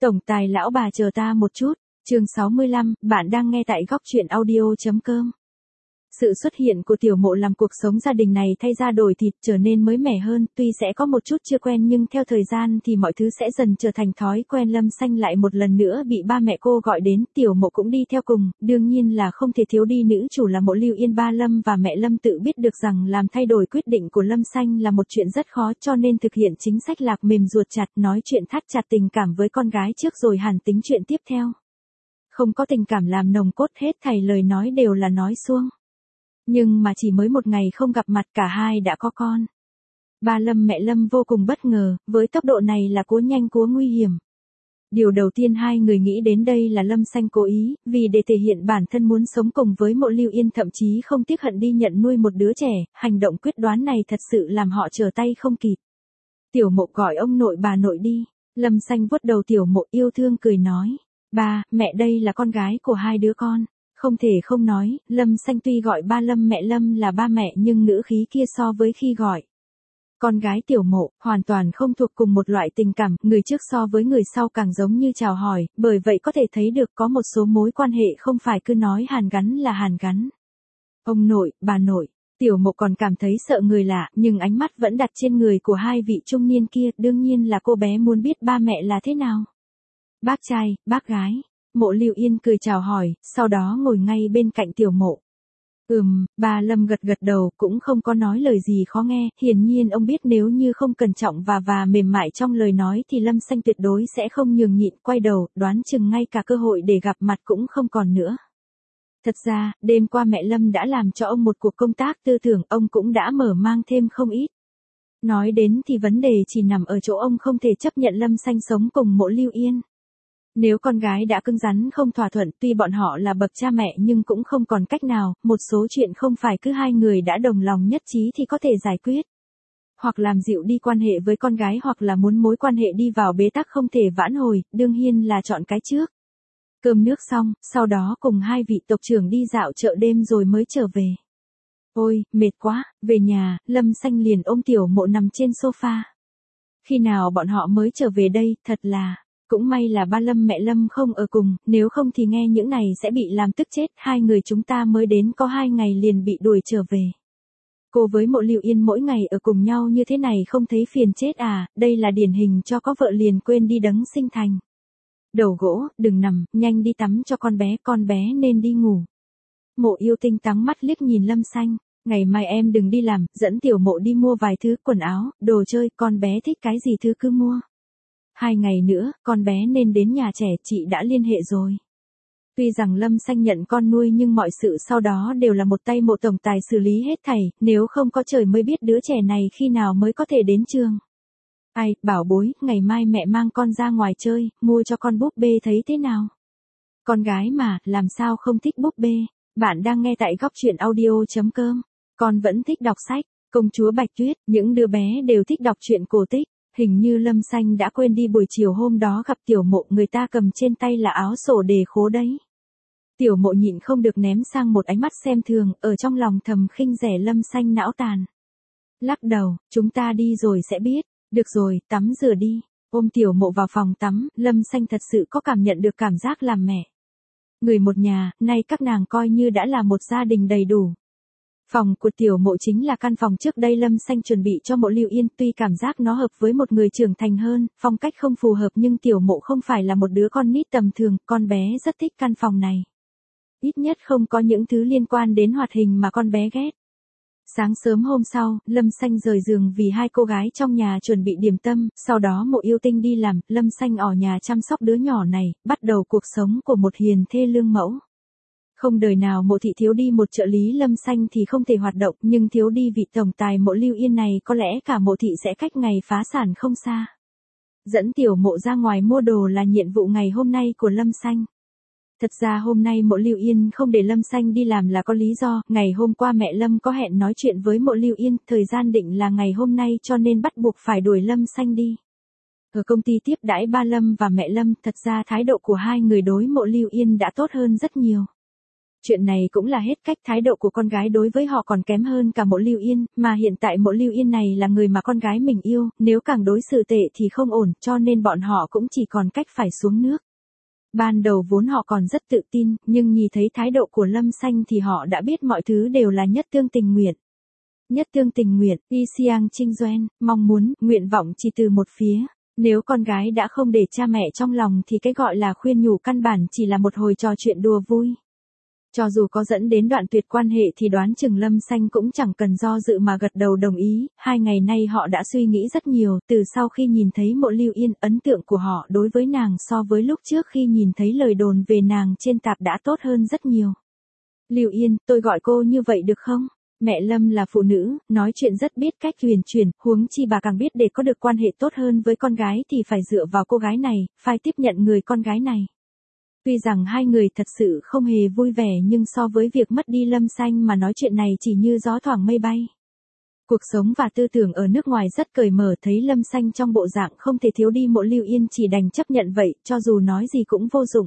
Tổng tài lão bà chờ ta một chút, chương 65, bạn đang nghe tại góc truyện audio.com. Sự xuất hiện của Tiểu Mộ làm cuộc sống gia đình này thay ra đổi thịt trở nên mới mẻ hơn, tuy sẽ có một chút chưa quen nhưng theo thời gian thì mọi thứ sẽ dần trở thành thói quen. Lâm Xanh lại một lần nữa bị ba mẹ cô gọi đến, Tiểu Mộ cũng đi theo cùng, đương nhiên là không thể thiếu đi nữ chủ là Mộ Lưu Yên. Ba Lâm và mẹ Lâm tự biết được rằng làm thay đổi quyết định của Lâm Xanh là một chuyện rất khó, cho nên thực hiện chính sách lạc mềm ruột chặt, nói chuyện thắt chặt tình cảm với con gái trước rồi hẳn tính chuyện tiếp theo. Không có tình cảm làm nồng cốt, hết thảy lời nói đều là nói suông. Nhưng mà chỉ mới một ngày không gặp mặt cả hai đã có con. Ba Lâm mẹ Lâm vô cùng bất ngờ, với tốc độ này là cúa nhanh cúa nguy hiểm. Điều đầu tiên hai người nghĩ đến đây là Lâm Xanh cố ý, vì để thể hiện bản thân muốn sống cùng với Mộ Lưu Yên, thậm chí không tiếc hận đi nhận nuôi một đứa trẻ, hành động quyết đoán này thật sự làm họ trở tay không kịp. Tiểu Mộ gọi ông nội bà nội đi. Lâm Xanh vuốt đầu Tiểu Mộ yêu thương cười nói, ba, mẹ đây là con gái của hai đứa con. Không thể không nói, Lâm Xanh tuy gọi ba Lâm mẹ Lâm là ba mẹ nhưng ngữ khí kia so với khi gọi con gái Tiểu Mộ, hoàn toàn không thuộc cùng một loại tình cảm, người trước so với người sau càng giống như chào hỏi, bởi vậy có thể thấy được có một số mối quan hệ không phải cứ nói hàn gắn là hàn gắn. Ông nội, bà nội, Tiểu Mộ còn cảm thấy sợ người lạ, nhưng ánh mắt vẫn đặt trên người của hai vị trung niên kia, đương nhiên là cô bé muốn biết ba mẹ là thế nào. Bác trai, bác gái. Mộ Lưu Yên cười chào hỏi, sau đó ngồi ngay bên cạnh Tiểu Mộ. Ba Lâm gật gật đầu, cũng không có nói lời gì khó nghe, hiển nhiên ông biết nếu như không cẩn trọng và mềm mại trong lời nói thì Lâm Xanh tuyệt đối sẽ không nhường nhịn, quay đầu, đoán chừng ngay cả cơ hội để gặp mặt cũng không còn nữa. Thật ra, đêm qua mẹ Lâm đã làm cho ông một cuộc công tác tư tưởng, ông cũng đã mở mang thêm không ít. Nói đến thì vấn đề chỉ nằm ở chỗ ông không thể chấp nhận Lâm Xanh sống cùng Mộ Lưu Yên. Nếu con gái đã cứng rắn không thỏa thuận, tuy bọn họ là bậc cha mẹ nhưng cũng không còn cách nào, một số chuyện không phải cứ hai người đã đồng lòng nhất trí thì có thể giải quyết. Hoặc làm dịu đi quan hệ với con gái hoặc là muốn mối quan hệ đi vào bế tắc không thể vãn hồi, đương nhiên là chọn cái trước. Cơm nước xong, sau đó cùng hai vị tộc trưởng đi dạo chợ đêm rồi mới trở về. Ôi, mệt quá, về nhà, Lâm Xanh liền ôm Tiểu Mộ nằm trên sofa. Khi nào bọn họ mới trở về đây, thật là... Cũng may là ba Lâm mẹ Lâm không ở cùng, nếu không thì nghe những này sẽ bị làm tức chết, hai người chúng ta mới đến có 2 ngày liền bị đuổi trở về. Cô với Mộ Lưu Yên mỗi ngày ở cùng nhau như thế này không thấy phiền chết à, đây là điển hình cho có vợ liền quên đi đấng sinh thành. Đầu gỗ, đừng nằm, nhanh đi tắm cho con bé nên đi ngủ. Mộ Yêu Tinh tắm mắt liếc nhìn Lâm Xanh, ngày mai em đừng đi làm, dẫn Tiểu Mộ đi mua vài thứ quần áo, đồ chơi, con bé thích cái gì thứ cứ mua. 2 ngày nữa, con bé nên đến nhà trẻ, chị đã liên hệ rồi. Tuy rằng Lâm Xanh nhận con nuôi nhưng mọi sự sau đó đều là một tay Mộ tổng tài xử lý hết thảy, nếu không có trời mới biết đứa trẻ này khi nào mới có thể đến trường. Ai, bảo bối, ngày mai mẹ mang con ra ngoài chơi, mua cho con búp bê thấy thế nào? Con gái mà, làm sao không thích búp bê? Bạn đang nghe tại góc truyện audio.com. Con vẫn thích đọc sách, Công chúa Bạch Tuyết, những đứa bé đều thích đọc truyện cổ tích. Hình như Lâm Xanh đã quên đi buổi chiều hôm đó gặp Tiểu Mộ, người ta cầm trên tay là áo sổ đề khố đấy. Tiểu Mộ nhịn không được ném sang một ánh mắt xem thường, ở trong lòng thầm khinh rẻ Lâm Xanh não tàn. Lắc đầu, chúng ta đi rồi sẽ biết, được rồi, tắm rửa đi. Ôm Tiểu Mộ vào phòng tắm, Lâm Xanh thật sự có cảm nhận được cảm giác làm mẹ. Người một nhà, nay các nàng coi như đã là một gia đình đầy đủ. Phòng của Tiểu Mộ chính là căn phòng trước đây Lâm Xanh chuẩn bị cho Mộ Lưu Yên, tuy cảm giác nó hợp với một người trưởng thành hơn, phong cách không phù hợp nhưng Tiểu Mộ không phải là một đứa con nít tầm thường, con bé rất thích căn phòng này. Ít nhất không có những thứ liên quan đến hoạt hình mà con bé ghét. Sáng sớm hôm sau, Lâm Xanh rời giường vì hai cô gái trong nhà chuẩn bị điểm tâm, sau đó Mộ Yêu Tinh đi làm, Lâm Xanh ở nhà chăm sóc đứa nhỏ này, bắt đầu cuộc sống của một hiền thê lương mẫu. Không đời nào Mộ thị thiếu đi một trợ lý Lâm Xanh thì không thể hoạt động, nhưng thiếu đi vị tổng tài Mộ Lưu Yên này có lẽ cả Mộ thị sẽ cách ngày phá sản không xa. Dẫn Tiểu Mộ ra ngoài mua đồ là nhiệm vụ ngày hôm nay của Lâm Xanh. Thật ra hôm nay Mộ Lưu Yên không để Lâm Xanh đi làm là có lý do, ngày hôm qua mẹ Lâm có hẹn nói chuyện với Mộ Lưu Yên, thời gian định là ngày hôm nay cho nên bắt buộc phải đuổi Lâm Xanh đi. Ở công ty tiếp đãi ba Lâm và mẹ Lâm, thật ra thái độ của hai người đối Mộ Lưu Yên đã tốt hơn rất nhiều. Chuyện này cũng là hết cách, thái độ của con gái đối với họ còn kém hơn cả Mộ Lưu Yên, mà hiện tại Mộ Lưu Yên này là người mà con gái mình yêu, nếu càng đối xử tệ thì không ổn, cho nên bọn họ cũng chỉ còn cách phải xuống nước. Ban đầu vốn họ còn rất tự tin, nhưng nhìn thấy thái độ của Lâm Xanh thì họ đã biết mọi thứ đều là nhất tương tình nguyện. Nhất tương tình nguyện, Y Xiang Trinh Doan, mong muốn, nguyện vọng chỉ từ một phía. Nếu con gái đã không để cha mẹ trong lòng thì cái gọi là khuyên nhủ căn bản chỉ là một hồi trò chuyện đùa vui. Cho dù có dẫn đến đoạn tuyệt quan hệ thì đoán chừng Lâm Xanh cũng chẳng cần do dự mà gật đầu đồng ý. 2 ngày nay họ đã suy nghĩ rất nhiều, từ sau khi nhìn thấy Mộ Lưu Yên, ấn tượng của họ đối với nàng so với lúc trước khi nhìn thấy lời đồn về nàng trên tạp đã tốt hơn rất nhiều. Lưu Yên, tôi gọi cô như vậy được không? Mẹ Lâm là phụ nữ, nói chuyện rất biết cách huyền chuyển, huống chi bà càng biết để có được quan hệ tốt hơn với con gái thì phải dựa vào cô gái này, phải tiếp nhận người con gái này. Tuy rằng hai người thật sự không hề vui vẻ nhưng so với việc mất đi Lâm Xanh mà nói chuyện này chỉ như gió thoảng mây bay. Cuộc sống và tư tưởng ở nước ngoài rất cởi mở, thấy Lâm Xanh trong bộ dạng không thể thiếu đi Mộ Lưu Yên chỉ đành chấp nhận vậy, cho dù nói gì cũng vô dụng.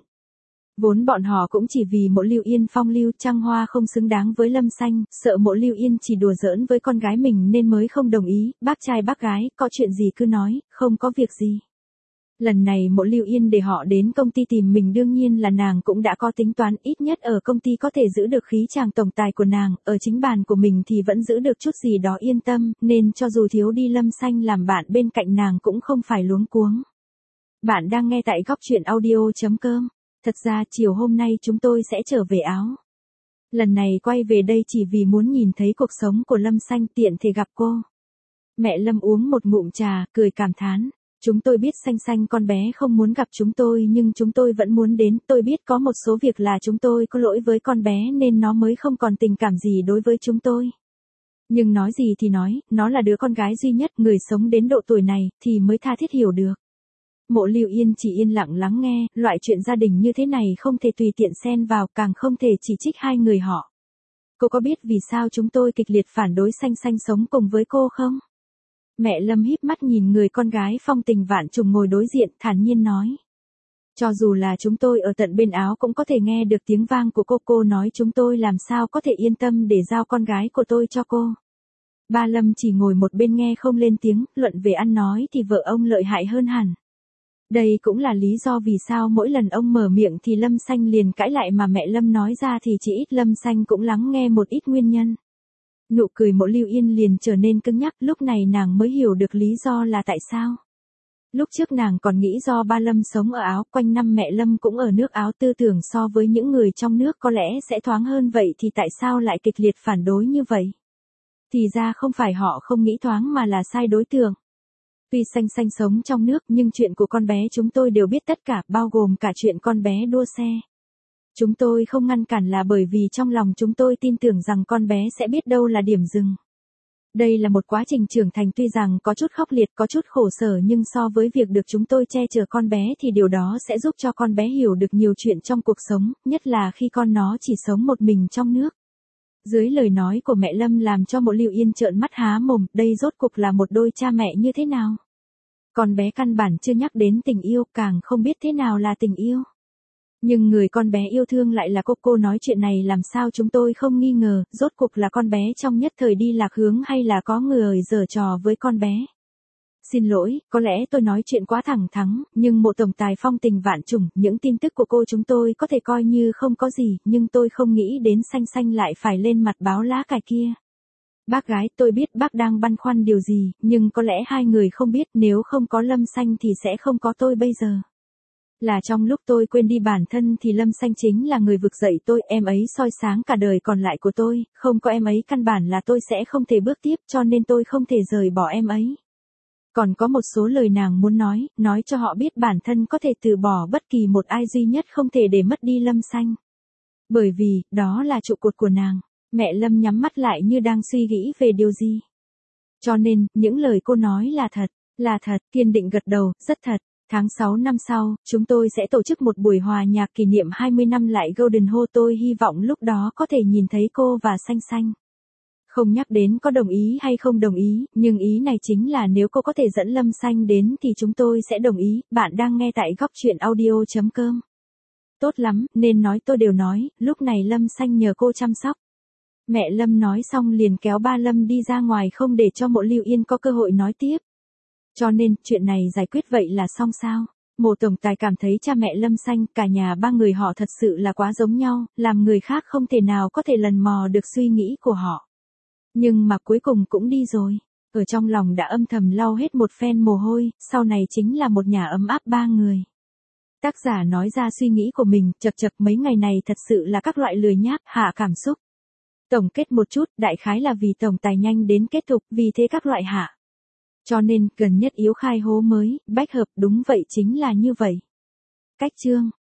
Vốn bọn họ cũng chỉ vì Mộ Lưu Yên phong lưu trăng hoa không xứng đáng với Lâm Xanh, sợ Mộ Lưu Yên chỉ đùa giỡn với con gái mình nên mới không đồng ý, bác trai bác gái, có chuyện gì cứ nói, không có việc gì. Lần này Mộ Lưu Yên để họ đến công ty tìm mình đương nhiên là nàng cũng đã có tính toán, ít nhất ở công ty có thể giữ được khí chàng tổng tài của nàng, ở chính bàn của mình thì vẫn giữ được chút gì đó yên tâm, nên cho dù thiếu đi Lâm Xanh làm bạn bên cạnh nàng cũng không phải luống cuống. Bạn đang nghe tại góc truyện audio.com. Thật ra chiều hôm nay chúng tôi sẽ trở về Áo. Lần này quay về đây chỉ vì muốn nhìn thấy cuộc sống của Lâm Xanh, tiện thể gặp cô. Mẹ Lâm uống một ngụm trà, cười cảm thán. Chúng tôi biết Xanh Xanh con bé không muốn gặp chúng tôi nhưng chúng tôi vẫn muốn đến. Tôi biết có một số việc là chúng tôi có lỗi với con bé nên nó mới không còn tình cảm gì đối với chúng tôi. Nhưng nói gì thì nói, nó là đứa con gái duy nhất, người sống đến độ tuổi này thì mới tha thiết hiểu được. Mộ Lưu Yên chỉ yên lặng lắng nghe, loại chuyện gia đình như thế này không thể tùy tiện xen vào, càng không thể chỉ trích hai người họ. Cô có biết vì sao chúng tôi kịch liệt phản đối Xanh Xanh sống cùng với cô không? Mẹ Lâm híp mắt nhìn người con gái phong tình vạn trùng ngồi đối diện, thản nhiên nói. Cho dù là chúng tôi ở tận bên Áo cũng có thể nghe được tiếng vang của cô nói chúng tôi làm sao có thể yên tâm để giao con gái của tôi cho cô. Ba Lâm chỉ ngồi một bên nghe không lên tiếng, luận về ăn nói thì vợ ông lợi hại hơn hẳn. Đây cũng là lý do vì sao mỗi lần ông mở miệng thì Lâm Xanh liền cãi lại, mà mẹ Lâm nói ra thì chỉ ít Lâm Xanh cũng lắng nghe một ít nguyên nhân. Nụ cười Mộ Lưu Yên liền trở nên cứng nhắc, lúc này nàng mới hiểu được lý do là tại sao. Lúc trước nàng còn nghĩ do ba Lâm sống ở Áo, quanh năm mẹ Lâm cũng ở nước Áo, tư tưởng so với những người trong nước có lẽ sẽ thoáng hơn, vậy thì tại sao lại kịch liệt phản đối như vậy? Thì ra không phải họ không nghĩ thoáng mà là sai đối tượng. Tuy Xanh Xanh sống trong nước nhưng chuyện của con bé chúng tôi đều biết tất cả, bao gồm cả chuyện con bé đua xe. Chúng tôi không ngăn cản là bởi vì trong lòng chúng tôi tin tưởng rằng con bé sẽ biết đâu là điểm dừng. Đây là một quá trình trưởng thành, tuy rằng có chút khốc liệt, có chút khổ sở, nhưng so với việc được chúng tôi che chở con bé thì điều đó sẽ giúp cho con bé hiểu được nhiều chuyện trong cuộc sống, nhất là khi con nó chỉ sống một mình trong nước. Dưới lời nói của mẹ Lâm làm cho Mộ Lưu Yên trợn mắt há mồm, đây rốt cuộc là một đôi cha mẹ như thế nào? Con bé căn bản chưa nhắc đến tình yêu, càng không biết thế nào là tình yêu. Nhưng người con bé yêu thương lại là cô nói chuyện này làm sao chúng tôi không nghi ngờ, rốt cuộc là con bé trong nhất thời đi lạc hướng hay là có người giở trò với con bé. Xin lỗi, có lẽ tôi nói chuyện quá thẳng thắn, nhưng Mộ tổng tài phong tình vạn trùng, những tin tức của cô chúng tôi có thể coi như không có gì, nhưng tôi không nghĩ đến Xanh Xanh lại phải lên mặt báo lá cải kia. Bác gái, tôi biết bác đang băn khoăn điều gì, nhưng có lẽ hai người không biết, nếu không có Lâm Xanh thì sẽ không có tôi bây giờ. Là trong lúc tôi quên đi bản thân thì Lâm Xanh chính là người vực dậy tôi, em ấy soi sáng cả đời còn lại của tôi, không có em ấy căn bản là tôi sẽ không thể bước tiếp, cho nên tôi không thể rời bỏ em ấy. Còn có một số lời nàng muốn nói cho họ biết bản thân có thể từ bỏ bất kỳ một ai, duy nhất không thể để mất đi Lâm Xanh. Bởi vì, đó là trụ cột của nàng. Mẹ Lâm nhắm mắt lại như đang suy nghĩ về điều gì. Cho nên, những lời cô nói là thật, kiên định gật đầu, rất thật. Tháng 6 năm sau, chúng tôi sẽ tổ chức một buổi hòa nhạc kỷ niệm 20 năm lại Golden Ho, tôi hy vọng lúc đó có thể nhìn thấy cô và Xanh Xanh. Không nhắc đến có đồng ý hay không đồng ý, nhưng ý này chính là nếu cô có thể dẫn Lâm Xanh đến thì chúng tôi sẽ đồng ý. Bạn đang nghe tại góc truyện audio.com. Tốt lắm, nên nói tôi đều nói, lúc này Lâm Xanh nhờ cô chăm sóc. Mẹ Lâm nói xong liền kéo ba Lâm đi ra ngoài không để cho Mộ Lưu Yên có cơ hội nói tiếp. Cho nên, chuyện này giải quyết vậy là xong sao? Mộ tổng tài cảm thấy cha mẹ Lâm Xanh, cả nhà ba người họ thật sự là quá giống nhau, làm người khác không thể nào có thể lần mò được suy nghĩ của họ. Nhưng mà cuối cùng cũng đi rồi. Ở trong lòng đã âm thầm lau hết một phen mồ hôi, sau này chính là một nhà ấm áp ba người. Tác giả nói ra suy nghĩ của mình, chật mấy ngày này thật sự là các loại lười nhác, hạ cảm xúc. Tổng kết một chút, đại khái là vì tổng tài nhanh đến kết thúc, vì thế các loại hạ. Cho nên, gần nhất yếu khai hố mới, bách hợp, đúng vậy chính là như vậy. Cách chương